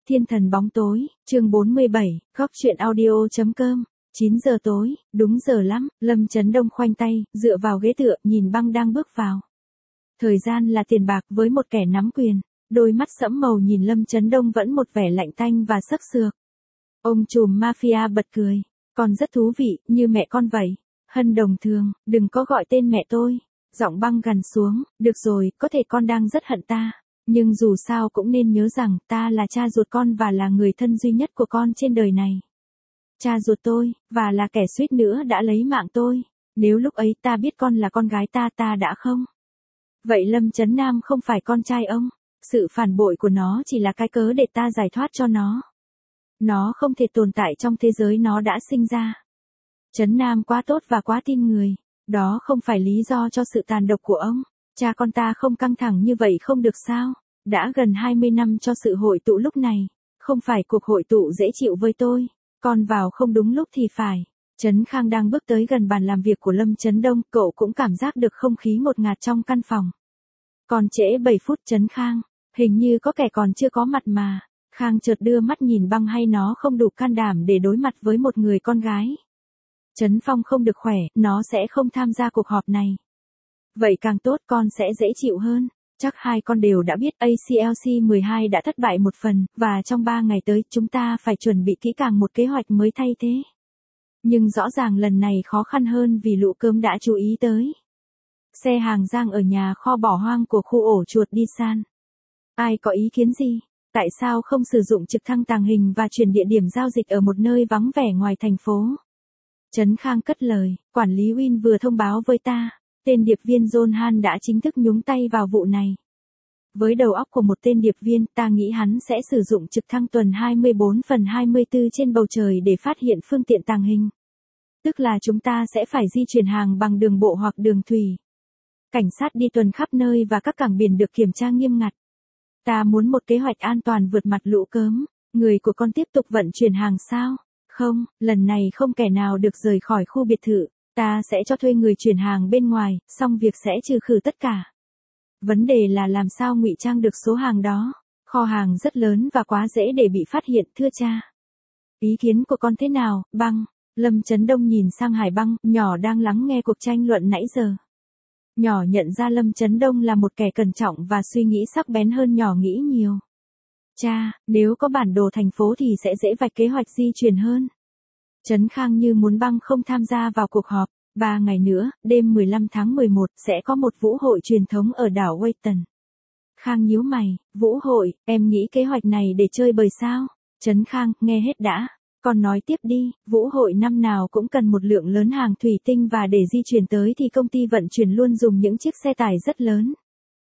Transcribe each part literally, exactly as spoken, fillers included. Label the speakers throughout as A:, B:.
A: Thiên thần bóng tối, chương bốn mươi bảy, góc truyện audio.com, chín giờ tối, đúng giờ lắm, Lâm Chấn Đông khoanh tay, dựa vào ghế tựa, nhìn băng đang bước vào. Thời gian là tiền bạc với một kẻ nắm quyền, đôi mắt sẫm màu nhìn Lâm Chấn Đông vẫn một vẻ lạnh tanh và sắc sược. Ông trùm mafia bật cười, còn rất thú vị, như mẹ con vậy. Hân đồng thường, đừng có gọi tên mẹ tôi. Giọng băng gằn xuống, được rồi, có thể con đang rất hận ta. Nhưng dù sao cũng nên nhớ rằng ta là cha ruột con và là người thân duy nhất của con trên đời này. Cha ruột tôi, và là kẻ suýt nữa đã lấy mạng tôi. Nếu lúc ấy ta biết con là con gái ta ta đã không. Vậy Lâm Chấn Nam không phải con trai ông. Sự phản bội của nó chỉ là cái cớ để ta giải thoát cho nó. Nó không thể tồn tại trong thế giới nó đã sinh ra. Chấn Nam quá tốt và quá tin người. Đó không phải lý do cho sự tàn độc của ông. Cha con ta không căng thẳng như vậy không được sao? Đã gần hai mươi năm cho sự hội tụ lúc này. Không phải cuộc hội tụ dễ chịu với tôi. Con vào không đúng lúc thì phải. Trấn Khang đang bước tới gần bàn làm việc của Lâm Chấn Đông. Cậu cũng cảm giác được không khí ngột ngạt trong căn phòng. Còn trễ bảy phút Trấn Khang. Hình như có kẻ còn chưa có mặt mà. Khang chợt đưa mắt nhìn băng hay nó không đủ can đảm để đối mặt với một người con gái. Trấn Phong không được khỏe, nó sẽ không tham gia cuộc họp này. Vậy càng tốt, con sẽ dễ chịu hơn. Chắc hai con đều đã biết A C L C mười hai đã thất bại một phần, và trong ba ngày tới chúng ta phải chuẩn bị kỹ càng một kế hoạch mới thay thế. Nhưng rõ ràng lần này khó khăn hơn vì lũ cớm đã chú ý tới. Xe hàng giang ở nhà kho bỏ hoang của khu ổ chuột đi san. Ai có ý kiến gì? Tại sao không sử dụng trực thăng tàng hình và chuyển địa điểm giao dịch ở một nơi vắng vẻ ngoài thành phố? Trấn Khang cất lời, quản lý Win vừa thông báo với ta, tên điệp viên John Han đã chính thức nhúng tay vào vụ này. Với đầu óc của một tên điệp viên, ta nghĩ hắn sẽ sử dụng trực thăng tuần hai mươi bốn phần hai mươi tư trên bầu trời để phát hiện phương tiện tàng hình. Tức là chúng ta sẽ phải di chuyển hàng bằng đường bộ hoặc đường thủy. Cảnh sát đi tuần khắp nơi và các cảng biển được kiểm tra nghiêm ngặt. Ta muốn một kế hoạch an toàn vượt mặt lũ cớm. Người của con tiếp tục vận chuyển hàng sao? Không, lần này không kẻ nào được rời khỏi khu biệt thự. Ta sẽ cho thuê người chuyển hàng bên ngoài, xong việc sẽ trừ khử tất cả. Vấn đề là làm sao ngụy trang được số hàng đó. Kho hàng rất lớn và quá dễ để bị phát hiện, thưa cha. Ý kiến của con thế nào, băng? Lâm Chấn Đông nhìn sang Hải Băng, nhỏ đang lắng nghe cuộc tranh luận nãy giờ. Nhỏ nhận ra Lâm Chấn Đông là một kẻ cẩn trọng và suy nghĩ sắc bén hơn nhỏ nghĩ nhiều. Cha, nếu có bản đồ thành phố thì sẽ dễ vạch kế hoạch di chuyển hơn. Trấn Khang như muốn băng không tham gia vào cuộc họp. Ba ngày nữa, đêm mười lăm tháng mười một, sẽ có một vũ hội truyền thống ở đảo Wayton. Khang nhíu mày, vũ hội, em nghĩ kế hoạch này để chơi bời sao? Trấn Khang, nghe hết đã. Con nói tiếp đi, vũ hội năm nào cũng cần một lượng lớn hàng thủy tinh và để di chuyển tới thì công ty vận chuyển luôn dùng những chiếc xe tải rất lớn.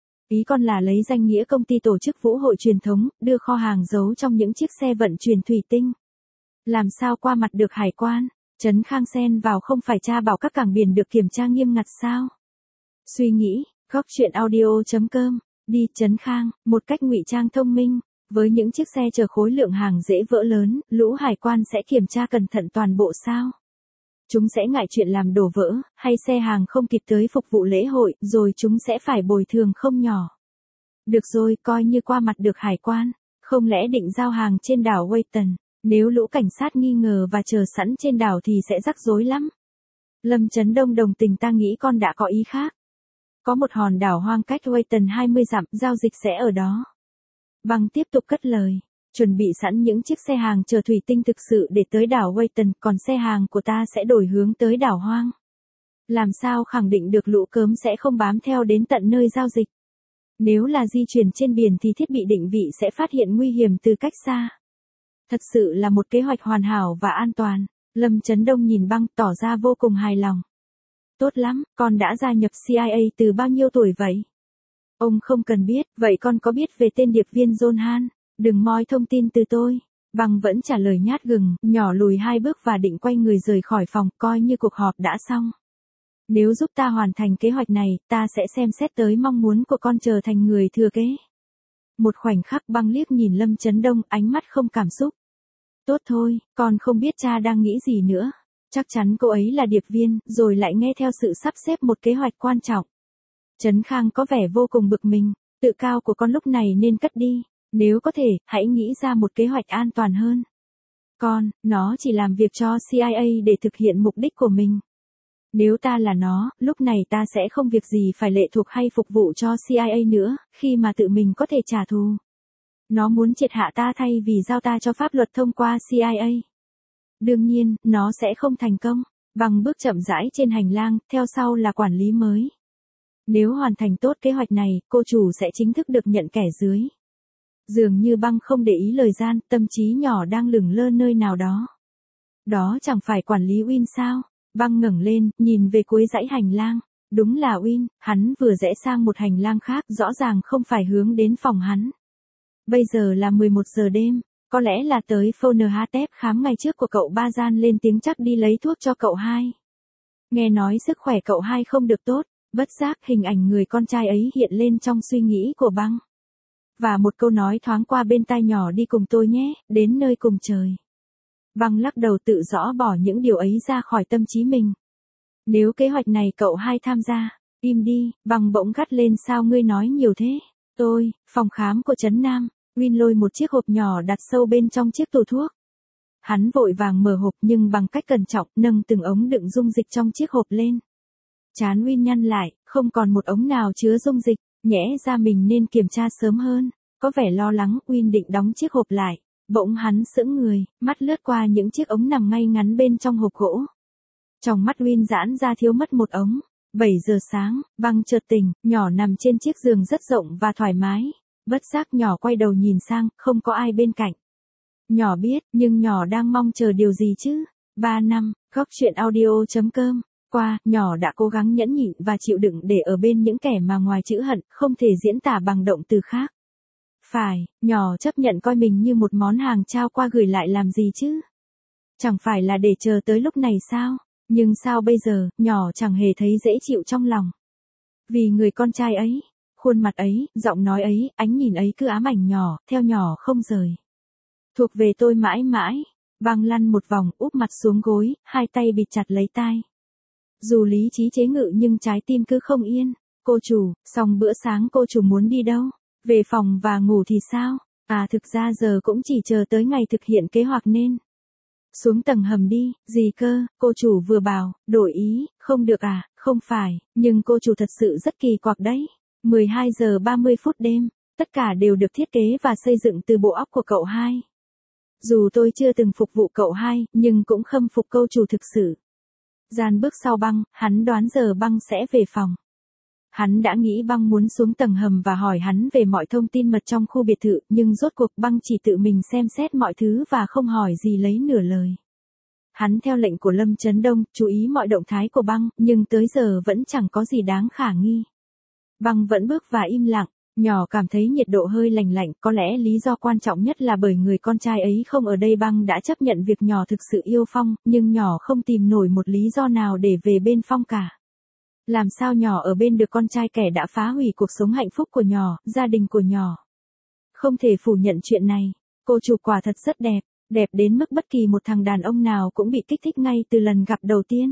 A: Ý con là lấy danh nghĩa công ty tổ chức vũ hội truyền thống, đưa kho hàng giấu trong những chiếc xe vận chuyển thủy tinh. Làm sao qua mặt được hải quan? Trấn Khang xen vào, không phải cha bảo các cảng biển được kiểm tra nghiêm ngặt sao? Suy nghĩ, góc truyện audio.com, đi Trấn Khang, một cách ngụy trang thông minh. Với những chiếc xe chở khối lượng hàng dễ vỡ lớn, lũ hải quan sẽ kiểm tra cẩn thận toàn bộ sao? Chúng sẽ ngại chuyện làm đổ vỡ, hay xe hàng không kịp tới phục vụ lễ hội, rồi chúng sẽ phải bồi thường không nhỏ. Được rồi, coi như qua mặt được hải quan. Không lẽ định giao hàng trên đảo Wayton? Nếu lũ cảnh sát nghi ngờ và chờ sẵn trên đảo thì sẽ rắc rối lắm. Lâm Chấn Đông đồng tình, ta nghĩ con đã có ý khác. Có một hòn đảo hoang cách Wayton hai mươi dặm, giao dịch sẽ ở đó. Băng tiếp tục cất lời. Chuẩn bị sẵn những chiếc xe hàng chở thủy tinh thực sự để tới đảo Wayton, còn xe hàng của ta sẽ đổi hướng tới đảo hoang. Làm sao khẳng định được lũ cớm sẽ không bám theo đến tận nơi giao dịch? Nếu là di chuyển trên biển thì thiết bị định vị sẽ phát hiện nguy hiểm từ cách xa. Thật sự là một kế hoạch hoàn hảo và an toàn. Lâm Chấn Đông nhìn băng tỏ ra vô cùng hài lòng. Tốt lắm, con đã gia nhập C I A từ bao nhiêu tuổi vậy? Ông không cần biết, vậy con có biết về tên điệp viên John Han? Đừng moi thông tin từ tôi. Băng vẫn trả lời nhát gừng, nhỏ lùi hai bước và định quay người rời khỏi phòng, coi như cuộc họp đã xong. Nếu giúp ta hoàn thành kế hoạch này, ta sẽ xem xét tới mong muốn của con trở thành người thừa kế. Một khoảnh khắc băng liếc nhìn Lâm Chấn Đông, ánh mắt không cảm xúc. Tốt thôi, con không biết cha đang nghĩ gì nữa. Chắc chắn cô ấy là điệp viên, rồi lại nghe theo sự sắp xếp một kế hoạch quan trọng. Trấn Khang có vẻ vô cùng bực mình, tự cao của con lúc này nên cất đi. Nếu có thể, hãy nghĩ ra một kế hoạch an toàn hơn. Con, nó chỉ làm việc cho xê i a để thực hiện mục đích của mình. Nếu ta là nó, lúc này ta sẽ không việc gì phải lệ thuộc hay phục vụ cho xê i a nữa, khi mà tự mình có thể trả thù. Nó muốn triệt hạ ta thay vì giao ta cho pháp luật thông qua xê i a. Đương nhiên, nó sẽ không thành công. Bằng bước chậm rãi trên hành lang, theo sau là quản lý mới. Nếu hoàn thành tốt kế hoạch này, cô chủ sẽ chính thức được nhận kẻ dưới. Dường như Băng không để ý lời Gian, tâm trí nhỏ đang lửng lơ nơi nào đó. Đó chẳng phải quản lý Win sao? Băng ngẩng lên, nhìn về cuối dãy hành lang. Đúng là Win, hắn vừa rẽ sang một hành lang khác, rõ ràng không phải hướng đến phòng hắn. Bây giờ là mười một giờ đêm, có lẽ là tới phô en hát ép khám ngày trước của cậu ba. Gian lên tiếng chắc đi lấy thuốc cho cậu hai. Nghe nói sức khỏe cậu hai không được tốt, bất giác hình ảnh người con trai ấy hiện lên trong suy nghĩ của Băng. Và một câu nói thoáng qua bên tai nhỏ đi cùng tôi nhé, đến nơi cùng trời. Băng lắc đầu tự rõ bỏ những điều ấy ra khỏi tâm trí mình. Nếu kế hoạch này cậu hai tham gia, im đi, Băng bỗng gắt lên sao ngươi nói nhiều thế. Tôi, phòng khám của Trấn Nam, Win lôi một chiếc hộp nhỏ đặt sâu bên trong chiếc tủ thuốc. Hắn vội vàng mở hộp nhưng bằng cách cẩn trọng nâng từng ống đựng dung dịch trong chiếc hộp lên. Trán Win nhăn lại, không còn một ống nào chứa dung dịch, nhẽ ra mình nên kiểm tra sớm hơn. Có vẻ lo lắng, Win định đóng chiếc hộp lại. Bỗng hắn sững người, mắt lướt qua những chiếc ống nằm ngay ngắn bên trong hộp gỗ. Trong mắt Win giãn ra thiếu mất một ống. bảy giờ sáng, Băng chợt tỉnh, nhỏ nằm trên chiếc giường rất rộng và thoải mái. Bất giác nhỏ quay đầu nhìn sang, không có ai bên cạnh. Nhỏ biết, nhưng nhỏ đang mong chờ điều gì chứ? ba năm, góc truyện audio chấm com. Qua, nhỏ đã cố gắng nhẫn nhịn và chịu đựng để ở bên những kẻ mà ngoài chữ hận, không thể diễn tả bằng động từ khác. Phải, nhỏ chấp nhận coi mình như một món hàng trao qua gửi lại làm gì chứ? Chẳng phải là để chờ tới lúc này sao? Nhưng sao bây giờ, nhỏ chẳng hề thấy dễ chịu trong lòng. Vì người con trai ấy, khuôn mặt ấy, giọng nói ấy, ánh nhìn ấy cứ ám ảnh nhỏ, theo nhỏ không rời. Thuộc về tôi mãi mãi. Băng lăn một vòng, úp mặt xuống gối, hai tay bịt chặt lấy tai. Dù lý trí chế ngự nhưng trái tim cứ không yên. Cô chủ, xong bữa sáng cô chủ muốn đi đâu? Về phòng và ngủ thì sao? À thực ra giờ cũng chỉ chờ tới ngày thực hiện kế hoạch nên. Xuống tầng hầm đi, gì cơ, cô chủ vừa bảo, đổi ý, không được à, không phải, nhưng cô chủ thật sự rất kỳ quặc đấy. mười hai giờ ba mươi phút đêm, tất cả đều được thiết kế và xây dựng từ bộ óc của cậu hai. Dù tôi chưa từng phục vụ cậu hai, nhưng cũng khâm phục cô chủ thực sự. Gian bước sau Băng, hắn đoán giờ Băng sẽ về phòng. Hắn đã nghĩ Băng muốn xuống tầng hầm và hỏi hắn về mọi thông tin mật trong khu biệt thự, nhưng rốt cuộc Băng chỉ tự mình xem xét mọi thứ và không hỏi gì lấy nửa lời. Hắn theo lệnh của Lâm Chấn Đông, chú ý mọi động thái của Băng, nhưng tới giờ vẫn chẳng có gì đáng khả nghi. Băng vẫn bước và im lặng, nhỏ cảm thấy nhiệt độ hơi lạnh lạnh, có lẽ lý do quan trọng nhất là bởi người con trai ấy không ở đây. Băng đã chấp nhận việc nhỏ thực sự yêu Phong, nhưng nhỏ không tìm nổi một lý do nào để về bên Phong cả. Làm sao nhỏ ở bên được con trai kẻ đã phá hủy cuộc sống hạnh phúc của nhỏ, gia đình của nhỏ. Không thể phủ nhận chuyện này, cô chủ quả thật rất đẹp, đẹp đến mức bất kỳ một thằng đàn ông nào cũng bị kích thích ngay từ lần gặp đầu tiên.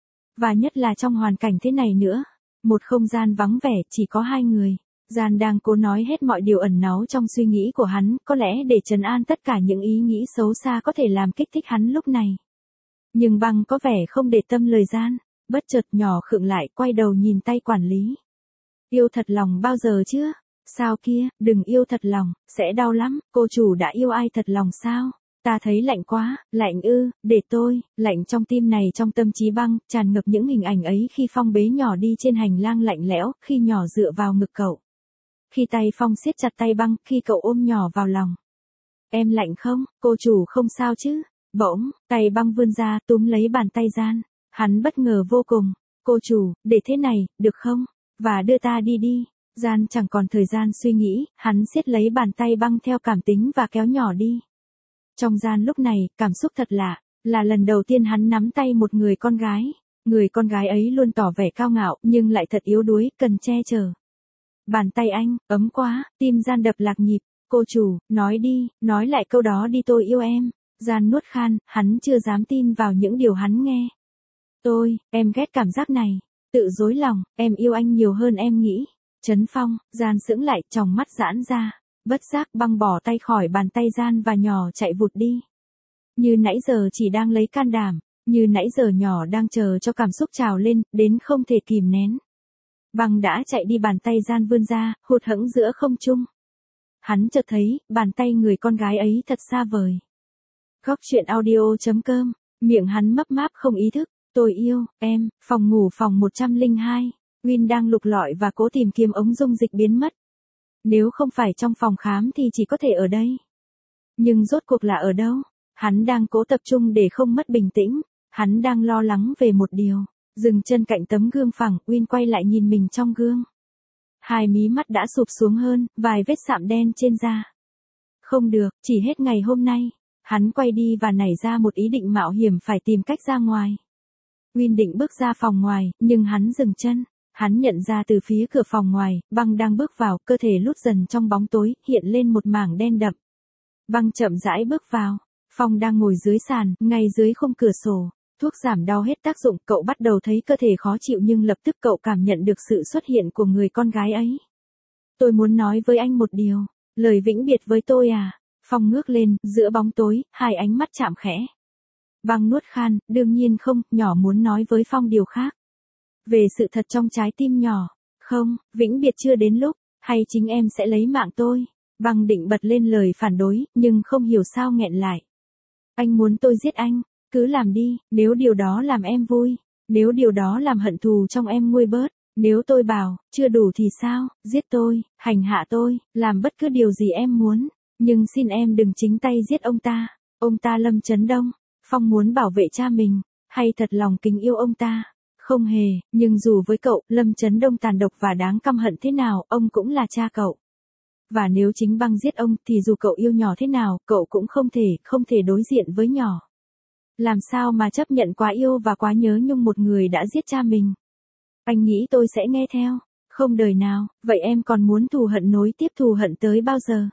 A: Và nhất là trong hoàn cảnh thế này nữa, một không gian vắng vẻ chỉ có hai người. Gian đang cố nói hết mọi điều ẩn náu trong suy nghĩ của hắn, có lẽ để trấn an tất cả những ý nghĩ xấu xa có thể làm kích thích hắn lúc này. Nhưng Băng có vẻ không để tâm lời Gian. Bất chợt nhỏ khựng lại, quay đầu nhìn tay quản lý. Yêu thật lòng bao giờ chưa? Sao kia, đừng yêu thật lòng, sẽ đau lắm. Cô chủ đã yêu ai thật lòng sao? Ta thấy lạnh quá, lạnh ư, để tôi, lạnh trong tim này. Trong tâm trí Băng, tràn ngập những hình ảnh ấy khi Phong bế nhỏ đi trên hành lang lạnh lẽo, khi nhỏ dựa vào ngực cậu. Khi tay Phong siết chặt tay Băng, khi cậu ôm nhỏ vào lòng. Em lạnh không, cô chủ không sao chứ? Bỗng, tay Băng vươn ra, túm lấy bàn tay Gian. Hắn bất ngờ vô cùng. Cô chủ, để thế này, được không? Và đưa ta đi đi. Gian chẳng còn thời gian suy nghĩ, hắn siết lấy bàn tay Băng theo cảm tính và kéo nhỏ đi. Trong Gian lúc này, cảm xúc thật lạ, là lần đầu tiên hắn nắm tay một người con gái. Người con gái ấy luôn tỏ vẻ cao ngạo, nhưng lại thật yếu đuối, cần che chở. Bàn tay anh, ấm quá, tim Gian đập lạc nhịp. Cô chủ, nói đi, nói lại câu đó đi, tôi yêu em. Gian nuốt khan, hắn chưa dám tin vào những điều hắn nghe. Tôi, em ghét cảm giác này. Tự dối lòng, em yêu anh nhiều hơn em nghĩ. Trấn Phong, Gian sững lại, tròng mắt giãn ra. Bất giác băng bỏ tay khỏi bàn tay gian và nhỏ chạy vụt đi. Như nãy giờ chỉ đang lấy can đảm, như nãy giờ nhỏ đang chờ cho cảm xúc trào lên, đến không thể kìm nén. Băng đã chạy đi, bàn tay gian vươn ra, hụt hẫng giữa không trung. Hắn chợt thấy, bàn tay người con gái ấy thật xa vời. Góc chuyện audio chấm com, miệng hắn mấp máp không ý thức, tôi yêu, em, phòng ngủ phòng một trăm lẻ hai, Win đang lục lọi và cố tìm kiếm ống dung dịch biến mất. Nếu không phải trong phòng khám thì chỉ có thể ở đây. Nhưng rốt cuộc là ở đâu? Hắn đang cố tập trung để không mất bình tĩnh, hắn đang lo lắng về một điều. Dừng chân cạnh tấm gương phẳng, Win quay lại nhìn mình trong gương. Hai mí mắt đã sụp xuống hơn, vài vết sạm đen trên da. Không được, chỉ hết ngày hôm nay. Hắn quay đi và nảy ra một ý định mạo hiểm phải tìm cách ra ngoài. Win định bước ra phòng ngoài, nhưng hắn dừng chân. Hắn nhận ra từ phía cửa phòng ngoài, băng đang bước vào, cơ thể lút dần trong bóng tối, hiện lên một mảng đen đậm. Băng chậm rãi bước vào. Phong đang ngồi dưới sàn, ngay dưới khung cửa sổ. Thuốc giảm đau hết tác dụng, cậu bắt đầu thấy cơ thể khó chịu nhưng lập tức cậu cảm nhận được sự xuất hiện của người con gái ấy. Tôi muốn nói với anh một điều, lời vĩnh biệt với tôi à? Phong ngước lên, giữa bóng tối, hai ánh mắt chạm khẽ. Băng nuốt khan, đương nhiên không, nhỏ muốn nói với Phong điều khác. Về sự thật trong trái tim nhỏ. Không, vĩnh biệt chưa đến lúc, hay chính em sẽ lấy mạng tôi. Băng định bật lên lời phản đối, nhưng không hiểu sao nghẹn lại. Anh muốn tôi giết anh, cứ làm đi, nếu điều đó làm em vui, nếu điều đó làm hận thù trong em nguôi bớt, nếu tôi bảo, chưa đủ thì sao, giết tôi, hành hạ tôi, làm bất cứ điều gì em muốn, nhưng xin em đừng chính tay giết ông ta, ông ta Lâm Chấn Đông. Phong muốn bảo vệ cha mình, hay thật lòng kính yêu ông ta? Không hề, nhưng dù với cậu, Lâm Chấn Đông tàn độc và đáng căm hận thế nào, ông cũng là cha cậu. Và nếu chính băng giết ông, thì dù cậu yêu nhỏ thế nào, cậu cũng không thể, không thể đối diện với nhỏ. Làm sao mà chấp nhận quá yêu và quá nhớ nhung một người đã giết cha mình? Anh nghĩ tôi sẽ nghe theo? Không đời nào, vậy em còn muốn thù hận nối tiếp thù hận tới bao giờ?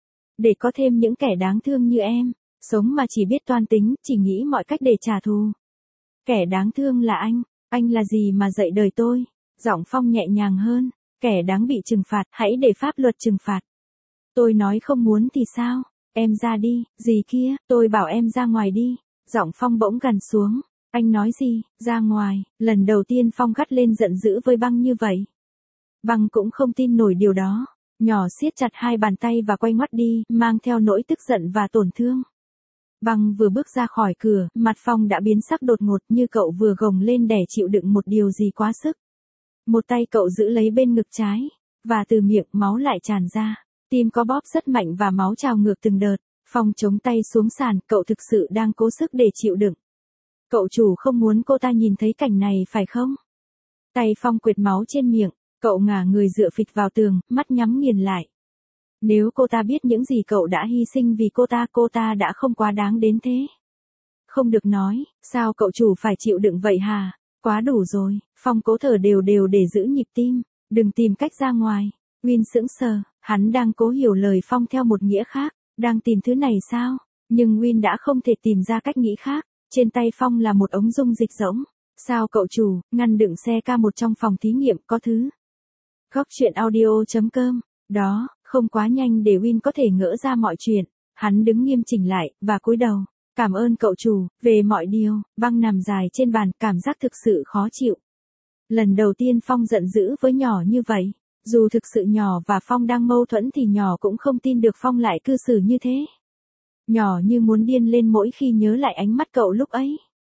A: Để có thêm những kẻ đáng thương như em, sống mà chỉ biết toan tính, chỉ nghĩ mọi cách để trả thù. Kẻ đáng thương là anh, anh là gì mà dạy đời tôi? Giọng Phong nhẹ nhàng hơn, kẻ đáng bị trừng phạt, hãy để pháp luật trừng phạt. Tôi nói không muốn thì sao? Em ra đi, gì kia, tôi bảo em ra ngoài đi. Giọng Phong bỗng gằn xuống. Anh nói gì, ra ngoài, lần đầu tiên Phong gắt lên giận dữ với băng như vậy. Băng cũng không tin nổi điều đó. Nhỏ siết chặt hai bàn tay và quay ngoắt đi, mang theo nỗi tức giận và tổn thương. Băng vừa bước ra khỏi cửa, mặt Phong đã biến sắc đột ngột như cậu vừa gồng lên để chịu đựng một điều gì quá sức. Một tay cậu giữ lấy bên ngực trái, và từ miệng máu lại tràn ra. Tim có bóp rất mạnh và máu trào ngược từng đợt. Phong chống tay xuống sàn, cậu thực sự đang cố sức để chịu đựng. Cậu chủ không muốn cô ta nhìn thấy cảnh này phải không? Tay Phong quệt máu trên miệng, cậu ngả người dựa phịch vào tường, mắt nhắm nghiền lại. Nếu cô ta biết những gì cậu đã hy sinh vì cô ta, cô ta đã không quá đáng đến thế. Không được nói, sao cậu chủ phải chịu đựng vậy hả? Quá đủ rồi. Phong cố thở đều đều để giữ nhịp tim, đừng tìm cách ra ngoài. Win sững sờ, hắn đang cố hiểu lời Phong theo một nghĩa khác. Đang tìm thứ này sao? Nhưng Win đã không thể tìm ra cách nghĩ khác. Trên tay Phong là một ống dung dịch rỗng. Sao cậu chủ, ngăn đựng xe K một trong phòng thí nghiệm có thứ. Góc chuyện audio chấm com. Đó, không quá nhanh để Win có thể ngỡ ra mọi chuyện. Hắn đứng nghiêm chỉnh lại, và cúi đầu. Cảm ơn cậu chủ, về mọi điều. Băng nằm dài trên bàn, cảm giác thực sự khó chịu. Lần đầu tiên Phong giận dữ với nhỏ như vậy. Dù thực sự nhỏ và Phong đang mâu thuẫn thì nhỏ cũng không tin được Phong lại cư xử như thế. Nhỏ như muốn điên lên mỗi khi nhớ lại ánh mắt cậu lúc ấy.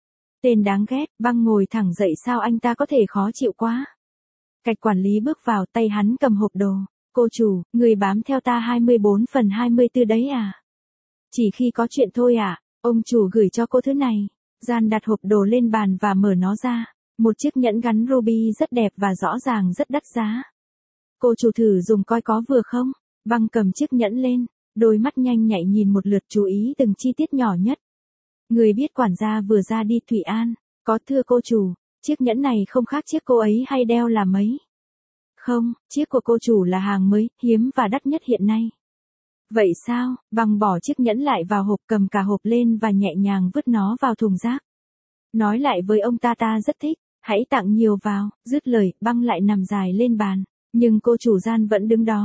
A: Tên đáng ghét, băng ngồi thẳng dậy, sao anh ta có thể khó chịu quá. Cạch quản lý bước vào, tay hắn cầm hộp đồ. Cô chủ, người bám theo ta hai mươi bốn phần hai mươi tư đấy à? Chỉ khi có chuyện thôi à? Ông chủ gửi cho cô thứ này. Gian đặt hộp đồ lên bàn và mở nó ra. Một chiếc nhẫn gắn ruby rất đẹp và rõ ràng rất đắt giá. Cô chủ thử dùng coi có vừa không? Băng cầm chiếc nhẫn lên, đôi mắt nhanh nhạy nhìn một lượt, chú ý từng chi tiết nhỏ nhất. Người biết quản gia vừa ra đi. Thủy An, có thưa cô chủ, chiếc nhẫn này không khác chiếc cô ấy hay đeo là mấy. Không, chiếc của cô chủ là hàng mới, hiếm và đắt nhất hiện nay. Vậy sao? Băng bỏ chiếc nhẫn lại vào hộp, cầm cả hộp lên và nhẹ nhàng vứt nó vào thùng rác. Nói lại với ông ta ta rất thích, hãy tặng nhiều vào. Dứt lời, băng lại nằm dài lên bàn. Nhưng cô chủ Gian vẫn đứng đó.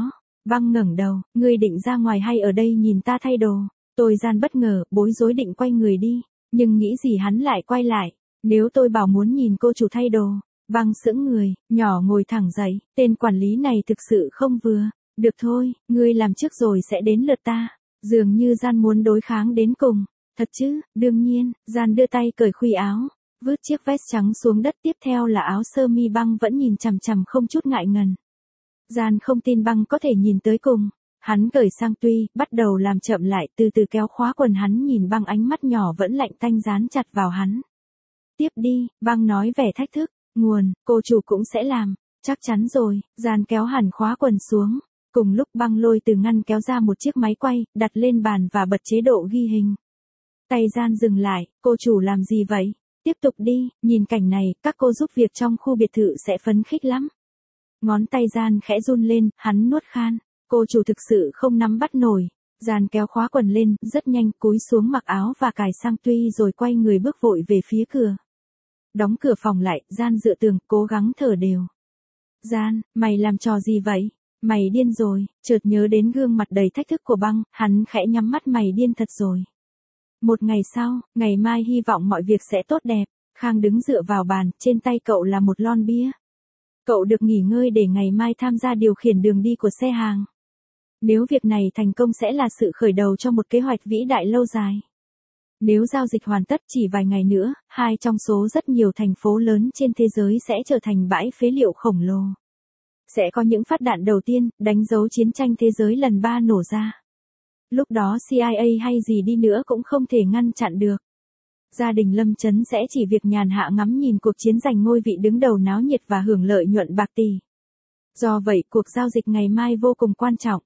A: Băng ngẩng đầu, ngươi định ra ngoài hay ở đây nhìn ta thay đồ? Tôi gian bất ngờ, bối rối định quay người đi, nhưng nghĩ gì hắn lại quay lại. Nếu tôi bảo muốn nhìn cô chủ thay đồ, băng sững người, nhỏ ngồi thẳng dậy, tên quản lý này thực sự không vừa. Được thôi, ngươi làm trước rồi sẽ đến lượt ta. Dường như gian muốn đối kháng đến cùng. Thật chứ, đương nhiên, gian đưa tay cởi khuy áo, vứt chiếc vest trắng xuống đất, tiếp theo là áo sơ mi. Băng vẫn nhìn chằm chằm không chút ngại ngần. Gian không tin băng có thể nhìn tới cùng. Hắn cởi sang tuy, bắt đầu làm chậm lại, từ từ kéo khóa quần hắn, nhìn băng, ánh mắt nhỏ vẫn lạnh tanh dán chặt vào hắn. Tiếp đi, băng nói vẻ thách thức. Nguồn, cô chủ cũng sẽ làm. Chắc chắn rồi, Gian kéo hẳn khóa quần xuống. Cùng lúc băng lôi từ ngăn kéo ra một chiếc máy quay, đặt lên bàn và bật chế độ ghi hình. Tay Gian dừng lại, cô chủ làm gì vậy? Tiếp tục đi, nhìn cảnh này, các cô giúp việc trong khu biệt thự sẽ phấn khích lắm. Ngón tay Gian khẽ run lên, hắn nuốt khan. Cô chủ thực sự không nắm bắt nổi. Gian kéo khóa quần lên, rất nhanh, cúi xuống mặc áo và cài sang tuy rồi quay người bước vội về phía cửa. Đóng cửa phòng lại, Gian dựa tường, cố gắng thở đều. Gian, mày làm trò gì vậy? Mày điên rồi, chợt nhớ đến gương mặt đầy thách thức của băng, hắn khẽ nhắm mắt, mày điên thật rồi. Một ngày sau, ngày mai hy vọng mọi việc sẽ tốt đẹp. Khang đứng dựa vào bàn, trên tay cậu là một lon bia. Cậu được nghỉ ngơi để ngày mai tham gia điều khiển đường đi của xe hàng. Nếu việc này thành công sẽ là sự khởi đầu cho một kế hoạch vĩ đại lâu dài. Nếu giao dịch hoàn tất chỉ vài ngày nữa, hai trong số rất nhiều thành phố lớn trên thế giới sẽ trở thành bãi phế liệu khổng lồ. Sẽ có những phát đạn đầu tiên, đánh dấu chiến tranh thế giới lần ba nổ ra. Lúc đó C I A hay gì đi nữa cũng không thể ngăn chặn được. Gia đình Lâm Chấn sẽ chỉ việc nhàn hạ ngắm nhìn cuộc chiến giành ngôi vị đứng đầu náo nhiệt và hưởng lợi nhuận bạc tỷ. Do vậy, cuộc giao dịch ngày mai vô cùng quan trọng.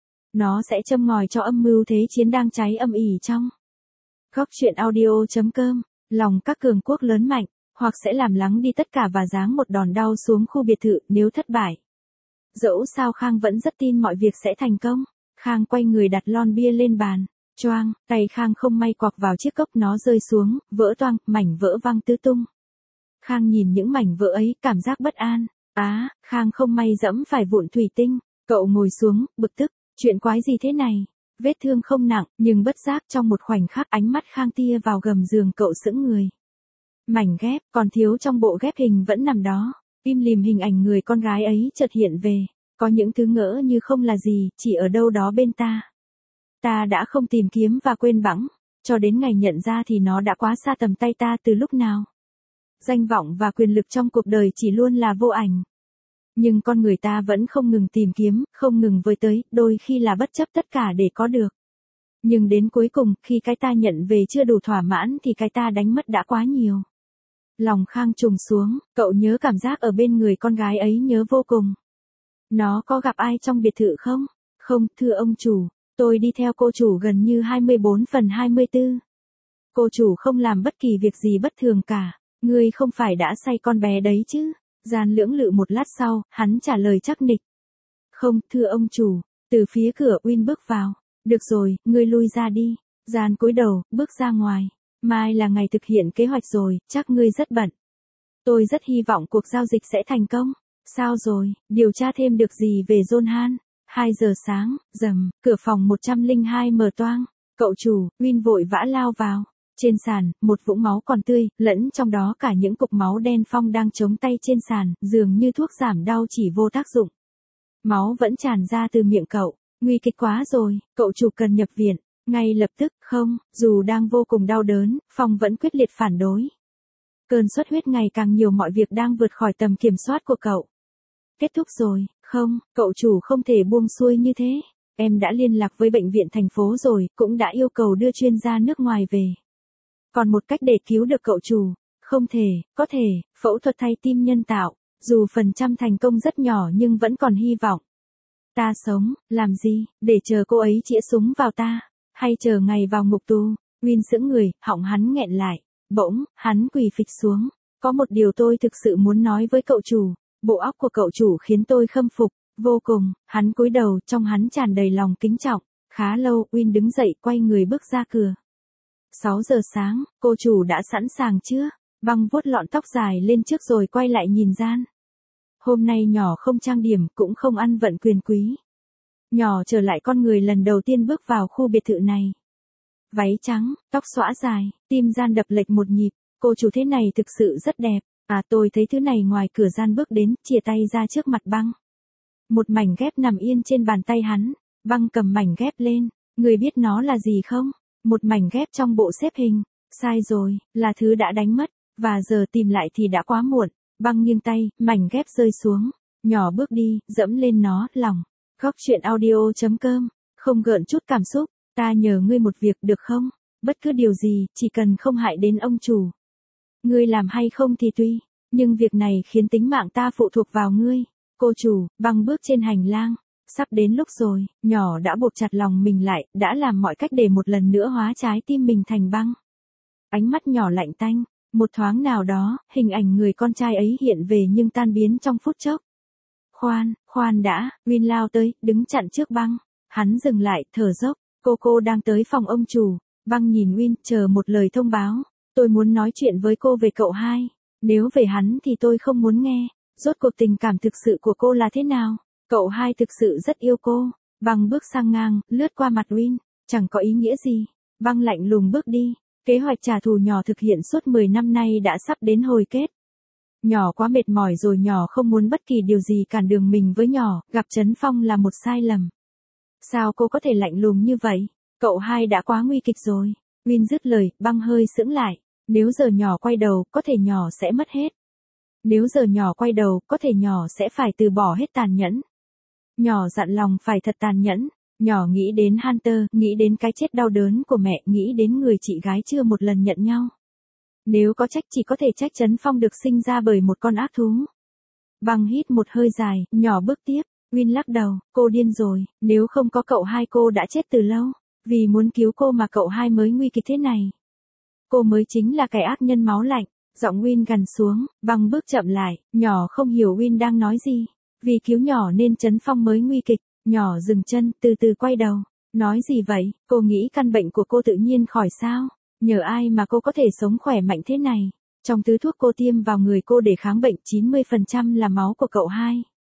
A: Nó sẽ châm ngòi cho âm mưu thế chiến đang cháy âm ỉ trong góc truyện audio chấm com, lòng các cường quốc lớn mạnh, hoặc sẽ làm lắng đi tất cả và giáng một đòn đau xuống khu biệt thự nếu thất bại. Dẫu sao Khang vẫn rất tin mọi việc sẽ thành công. Khang quay người đặt lon bia lên bàn. Choang, tay Khang không may quặc vào chiếc cốc, nó rơi xuống, vỡ toang, mảnh vỡ văng tứ tung. Khang nhìn những mảnh vỡ ấy, cảm giác bất an. Á, à, Khang không may dẫm phải vụn thủy tinh. Cậu ngồi xuống, bực tức, chuyện quái gì thế này? Vết thương không nặng, nhưng bất giác trong một khoảnh khắc ánh mắt Khang tia vào gầm giường, cậu sững người. Mảnh ghép, còn thiếu trong bộ ghép hình vẫn nằm đó. Im lìm hình ảnh người con gái ấy chợt hiện về. Có những thứ ngỡ như không là gì, chỉ ở đâu đó bên ta. Ta đã không tìm kiếm và quên bẵng, cho đến ngày nhận ra thì nó đã quá xa tầm tay ta từ lúc nào. Danh vọng và quyền lực trong cuộc đời chỉ luôn là vô ảnh. Nhưng con người ta vẫn không ngừng tìm kiếm, không ngừng với tới, đôi khi là bất chấp tất cả để có được. Nhưng đến cuối cùng, khi cái ta nhận về chưa đủ thỏa mãn thì cái ta đánh mất đã quá nhiều. Lòng Khang trùng xuống, cậu nhớ cảm giác ở bên người con gái ấy, nhớ vô cùng. Nó có gặp ai trong biệt thự không? Không, thưa ông chủ, tôi đi theo cô chủ gần như hai mươi bốn phần hai mươi tư. Cô chủ không làm bất kỳ việc gì bất thường cả. Ngươi không phải đã say con bé đấy chứ? Gian lưỡng lự một lát sau, hắn trả lời chắc nịch. Không, thưa ông chủ. Từ phía cửa Win bước vào. Được rồi, ngươi lui ra đi. Gian cúi đầu, bước ra ngoài. Mai là ngày thực hiện kế hoạch rồi, chắc ngươi rất bận. Tôi rất hy vọng cuộc giao dịch sẽ thành công. Sao rồi, điều tra thêm được gì về John Han? hai giờ sáng, rầm, cửa phòng một trăm lẻ hai mở toang. Cậu chủ, Win vội vã lao vào. Trên sàn, một vũng máu còn tươi, lẫn trong đó cả những cục máu đen. Phong đang chống tay trên sàn, dường như thuốc giảm đau chỉ vô tác dụng. Máu vẫn tràn ra từ miệng cậu. Nguy kịch quá rồi, cậu chủ cần nhập viện. Ngay lập tức, không, dù đang vô cùng đau đớn, Phong vẫn quyết liệt phản đối. Cơn xuất huyết ngày càng nhiều, mọi việc đang vượt khỏi tầm kiểm soát của cậu. Kết thúc rồi, không, cậu chủ không thể buông xuôi như thế. Em đã liên lạc với bệnh viện thành phố rồi, cũng đã yêu cầu đưa chuyên gia nước ngoài về. Còn một cách để cứu được cậu chủ. Không thể, có thể, phẫu thuật thay tim nhân tạo. Dù phần trăm thành công rất nhỏ nhưng vẫn còn hy vọng. Ta sống, làm gì, để chờ cô ấy chĩa súng vào ta? Hay chờ ngày vào ngục tù? Win sững người, họng hắn nghẹn lại. Bỗng, hắn quỳ phịch xuống. Có một điều tôi thực sự muốn nói với cậu chủ. Bộ óc của cậu chủ khiến tôi khâm phục, vô cùng. Hắn cúi đầu, trong hắn tràn đầy lòng kính trọng. Khá lâu, Win đứng dậy, quay người bước ra cửa. sáu giờ sáng, cô chủ đã sẵn sàng chưa? Băng vuốt lọn tóc dài lên trước rồi quay lại nhìn Gian. Hôm nay nhỏ không trang điểm, cũng không ăn vận quyền quý. Nhỏ trở lại con người lần đầu tiên bước vào khu biệt thự này. Váy trắng, tóc xõa dài, tim gian đập lệch một nhịp, cô chủ thế này thực sự rất đẹp. À tôi thấy thứ này ngoài cửa gian bước đến, chìa tay ra trước mặt Băng. Một mảnh ghép nằm yên trên bàn tay hắn, Băng cầm mảnh ghép lên, người biết nó là gì không? Một mảnh ghép trong bộ xếp hình. Sai rồi, là thứ đã đánh mất, và giờ tìm lại thì đã quá muộn. Băng nghiêng tay, mảnh ghép rơi xuống, nhỏ bước đi, dẫm lên nó, lòng. Góc chuyện audio chấm com, không gợn chút cảm xúc, ta nhờ ngươi một việc được không? Bất cứ điều gì, chỉ cần không hại đến ông chủ. Ngươi làm hay không thì tùy, nhưng việc này khiến tính mạng ta phụ thuộc vào ngươi. Cô chủ, Băng bước trên hành lang. Sắp đến lúc rồi, nhỏ đã buộc chặt lòng mình lại, đã làm mọi cách để một lần nữa hóa trái tim mình thành băng. Ánh mắt nhỏ lạnh tanh, một thoáng nào đó, hình ảnh người con trai ấy hiện về nhưng tan biến trong phút chốc. Khoan, khoan đã, Win lao tới, đứng chặn trước Băng. Hắn dừng lại, thở dốc, cô cô đang tới phòng ông chủ. Băng nhìn Win, chờ một lời thông báo. Tôi muốn nói chuyện với cô về cậu hai. Nếu về hắn thì tôi không muốn nghe. Rốt cuộc tình cảm thực sự của cô là thế nào? Cậu hai thực sự rất yêu cô. Băng bước sang ngang, lướt qua mặt Win. Chẳng có ý nghĩa gì. Băng lạnh lùng bước đi. Kế hoạch trả thù nhỏ thực hiện suốt mười năm nay đã sắp đến hồi kết. Nhỏ quá mệt mỏi rồi, nhỏ không muốn bất kỳ điều gì cản đường mình với nhỏ, gặp Trấn Phong là một sai lầm. Sao cô có thể lạnh lùng như vậy? Cậu hai đã quá nguy kịch rồi. Win dứt lời, Băng hơi sững lại. Nếu giờ nhỏ quay đầu, có thể nhỏ sẽ mất hết. Nếu giờ nhỏ quay đầu, có thể nhỏ sẽ phải từ bỏ hết tàn nhẫn. Nhỏ dặn lòng phải thật tàn nhẫn. Nhỏ nghĩ đến Hunter, nghĩ đến cái chết đau đớn của mẹ, nghĩ đến người chị gái chưa một lần nhận nhau. Nếu có trách chỉ có thể trách Trấn Phong được sinh ra bởi một con ác thú. Băng hít một hơi dài, nhỏ bước tiếp. Win lắc đầu, cô điên rồi, nếu không có cậu hai cô đã chết từ lâu. Vì muốn cứu cô mà cậu hai mới nguy kịch thế này. Cô mới chính là kẻ ác nhân máu lạnh. Giọng Win gằn xuống, Băng bước chậm lại, nhỏ không hiểu Win đang nói gì. Vì cứu nhỏ nên Trấn Phong mới nguy kịch. Nhỏ dừng chân, từ từ quay đầu. Nói gì vậy, cô nghĩ căn bệnh của cô tự nhiên khỏi sao? Nhờ ai mà cô có thể sống khỏe mạnh thế này? Trong thứ thuốc cô tiêm vào người cô để kháng bệnh chín mươi phần trăm là máu của cậu hai.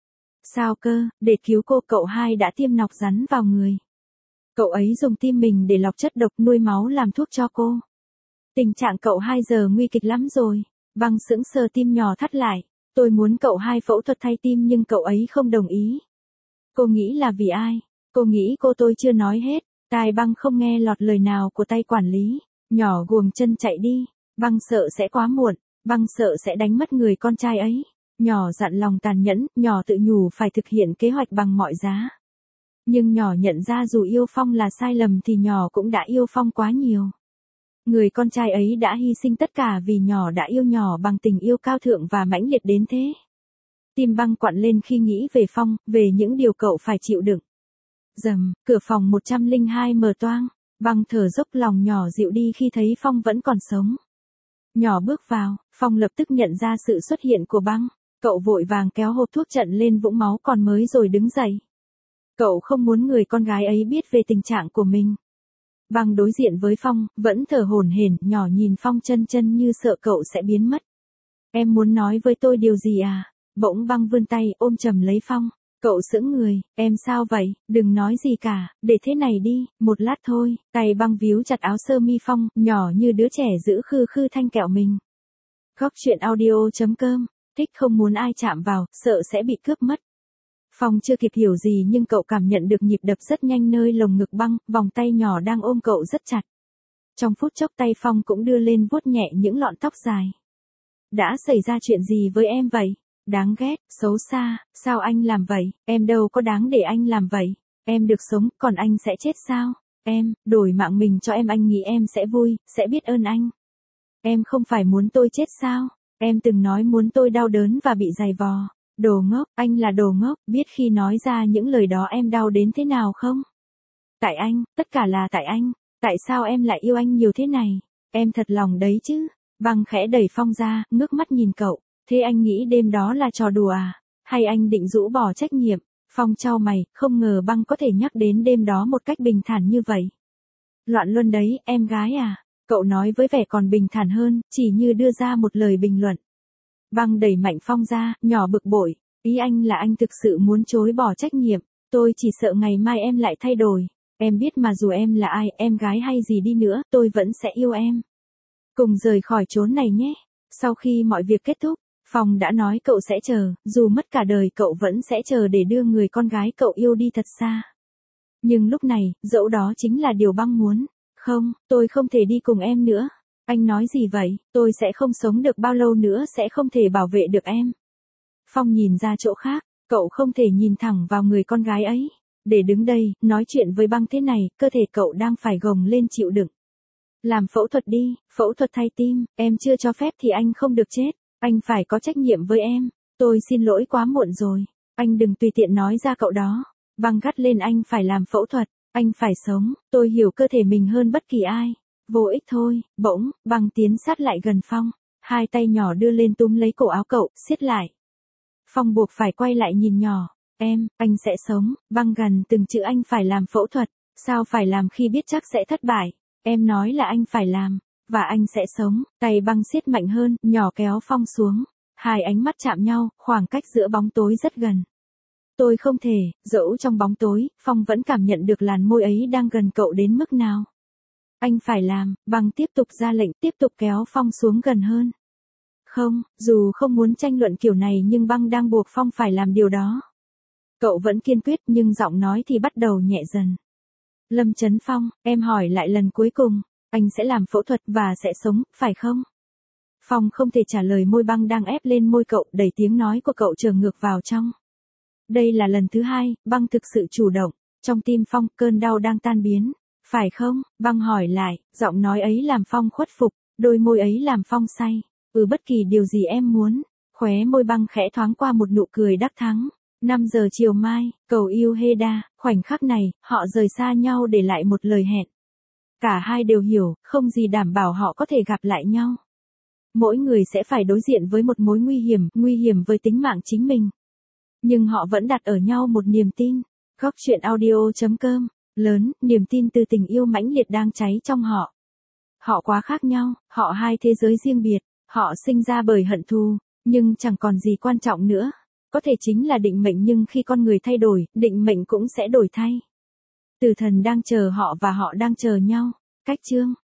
A: Sao cơ, để cứu cô cậu hai đã tiêm nọc rắn vào người. Cậu ấy dùng tim mình để lọc chất độc nuôi máu làm thuốc cho cô. Tình trạng cậu hai giờ nguy kịch lắm rồi. Băng sững sờ, tim nhỏ thắt lại. Tôi muốn cậu hai phẫu thuật thay tim nhưng cậu ấy không đồng ý. Cô nghĩ là vì ai? Cô nghĩ cô tôi chưa nói hết. Tai Băng không nghe lọt lời nào của tay quản lý. Nhỏ guồng chân chạy đi. Băng sợ sẽ quá muộn. Băng sợ sẽ đánh mất người con trai ấy. Nhỏ dặn lòng tàn nhẫn, nhỏ tự nhủ phải thực hiện kế hoạch bằng mọi giá. Nhưng nhỏ nhận ra dù yêu Phong là sai lầm thì nhỏ cũng đã yêu Phong quá nhiều. Người con trai ấy đã hy sinh tất cả vì nhỏ đã yêu nhỏ bằng tình yêu cao thượng và mãnh liệt đến thế. Tim Băng quặn lên khi nghĩ về Phong, về những điều cậu phải chịu đựng. Rầm, cửa phòng một trăm lẻ hai mở toang. Băng thở dốc, lòng nhỏ dịu đi khi thấy Phong vẫn còn sống. Nhỏ bước vào, Phong lập tức nhận ra sự xuất hiện của Băng. Cậu vội vàng kéo hộp thuốc trận lên vũng máu còn mới rồi đứng dậy. Cậu không muốn người con gái ấy biết về tình trạng của mình. Băng đối diện với Phong, vẫn thở hổn hển, nhỏ nhìn Phong chân chân như sợ cậu sẽ biến mất. Em muốn nói với tôi điều gì à? Bỗng Băng vươn tay ôm chầm lấy Phong. Cậu sững người, em sao vậy, đừng nói gì cả, để thế này đi, một lát thôi. Tay Băng víu chặt áo sơ mi Phong, nhỏ như đứa trẻ giữ khư khư thanh kẹo mình. Góc chuyện audio chấm com, thích không muốn ai chạm vào, sợ sẽ bị cướp mất. Phong chưa kịp hiểu gì nhưng cậu cảm nhận được nhịp đập rất nhanh nơi lồng ngực Băng, vòng tay nhỏ đang ôm cậu rất chặt. Trong phút chốc tay Phong cũng đưa lên vuốt nhẹ những lọn tóc dài. Đã xảy ra chuyện gì với em vậy? Đáng ghét, xấu xa, sao anh làm vậy? Em đâu có đáng để anh làm vậy. Em được sống, còn anh sẽ chết sao? Em, đổi mạng mình cho em, anh nghĩ em sẽ vui, sẽ biết ơn anh. Em không phải muốn tôi chết sao? Em từng nói muốn tôi đau đớn và bị giày vò. Đồ ngốc, anh là đồ ngốc, biết khi nói ra những lời đó em đau đến thế nào không? Tại anh, tất cả là tại anh. Tại sao em lại yêu anh nhiều thế này? Em thật lòng đấy chứ. Băng khẽ đẩy Phong ra, ngước mắt nhìn cậu. Thế anh nghĩ đêm đó là trò đùa à? Hay anh định rũ bỏ trách nhiệm? Phong chau mày, không ngờ Băng có thể nhắc đến đêm đó một cách bình thản như vậy. Loạn luân đấy, em gái à? Cậu nói với vẻ còn bình thản hơn, chỉ như đưa ra một lời bình luận. Băng đẩy mạnh Phong ra, nhỏ bực bội. Ý anh là anh thực sự muốn chối bỏ trách nhiệm. Tôi chỉ sợ ngày mai em lại thay đổi. Em biết mà dù em là ai, em gái hay gì đi nữa, tôi vẫn sẽ yêu em. Cùng rời khỏi chốn này nhé. Sau khi mọi việc kết thúc, Phong đã nói cậu sẽ chờ, dù mất cả đời cậu vẫn sẽ chờ để đưa người con gái cậu yêu đi thật xa. Nhưng lúc này, dẫu đó chính là điều Băng muốn. Không, tôi không thể đi cùng em nữa. Anh nói gì vậy, tôi sẽ không sống được bao lâu nữa, sẽ không thể bảo vệ được em. Phong nhìn ra chỗ khác, cậu không thể nhìn thẳng vào người con gái ấy. Để đứng đây, nói chuyện với Băng thế này, cơ thể cậu đang phải gồng lên chịu đựng. Làm phẫu thuật đi, phẫu thuật thay tim, em chưa cho phép thì anh không được chết. Anh phải có trách nhiệm với em. Tôi xin lỗi quá muộn rồi. Anh đừng tùy tiện nói ra cậu đó. Băng gắt lên, anh phải làm phẫu thuật. Anh phải sống. Tôi hiểu cơ thể mình hơn bất kỳ ai. Vô ích thôi. Bỗng, Băng tiến sát lại gần Phong. Hai tay nhỏ đưa lên túm lấy cổ áo cậu, siết lại. Phong buộc phải quay lại nhìn nhỏ. Em, anh sẽ sống. Băng gần từng chữ, anh phải làm phẫu thuật. Sao phải làm khi biết chắc sẽ thất bại? Em nói là anh phải làm. Và anh sẽ sống. Tay Băng siết mạnh hơn, nhỏ kéo Phong xuống. Hai ánh mắt chạm nhau, khoảng cách giữa bóng tối rất gần. Tôi không thể, dẫu trong bóng tối, Phong vẫn cảm nhận được làn môi ấy đang gần cậu đến mức nào. Anh phải làm, Băng tiếp tục ra lệnh, tiếp tục kéo Phong xuống gần hơn. Không, dù không muốn tranh luận kiểu này nhưng Băng đang buộc Phong phải làm điều đó. Cậu vẫn kiên quyết nhưng giọng nói thì bắt đầu nhẹ dần. Lâm Chấn Phong, em hỏi lại lần cuối cùng, anh sẽ làm phẫu thuật và sẽ sống, phải không? Phong không thể trả lời, môi Băng đang ép lên môi cậu, đẩy tiếng nói của cậu trở ngược vào trong. Đây là lần thứ hai, Băng thực sự chủ động. Trong tim Phong, cơn đau đang tan biến. Phải không? Băng hỏi lại, giọng nói ấy làm Phong khuất phục, đôi môi ấy làm Phong say. Ừ, bất kỳ điều gì em muốn. Khóe môi Băng khẽ thoáng qua một nụ cười đắc thắng. năm giờ chiều mai, cầu yêu Heda, khoảnh khắc này, họ rời xa nhau để lại một lời hẹn. Cả hai đều hiểu, không gì đảm bảo họ có thể gặp lại nhau. Mỗi người sẽ phải đối diện với một mối nguy hiểm, nguy hiểm với tính mạng chính mình. Nhưng họ vẫn đặt ở nhau một niềm tin. Góc chuyện audio chấm com. Lớn, niềm tin từ tình yêu mãnh liệt đang cháy trong họ. Họ quá khác nhau, họ hai thế giới riêng biệt, họ sinh ra bởi hận thù, nhưng chẳng còn gì quan trọng nữa. Có thể chính là định mệnh, nhưng khi con người thay đổi, định mệnh cũng sẽ đổi thay. Tử thần đang chờ họ và họ đang chờ nhau. Cách chương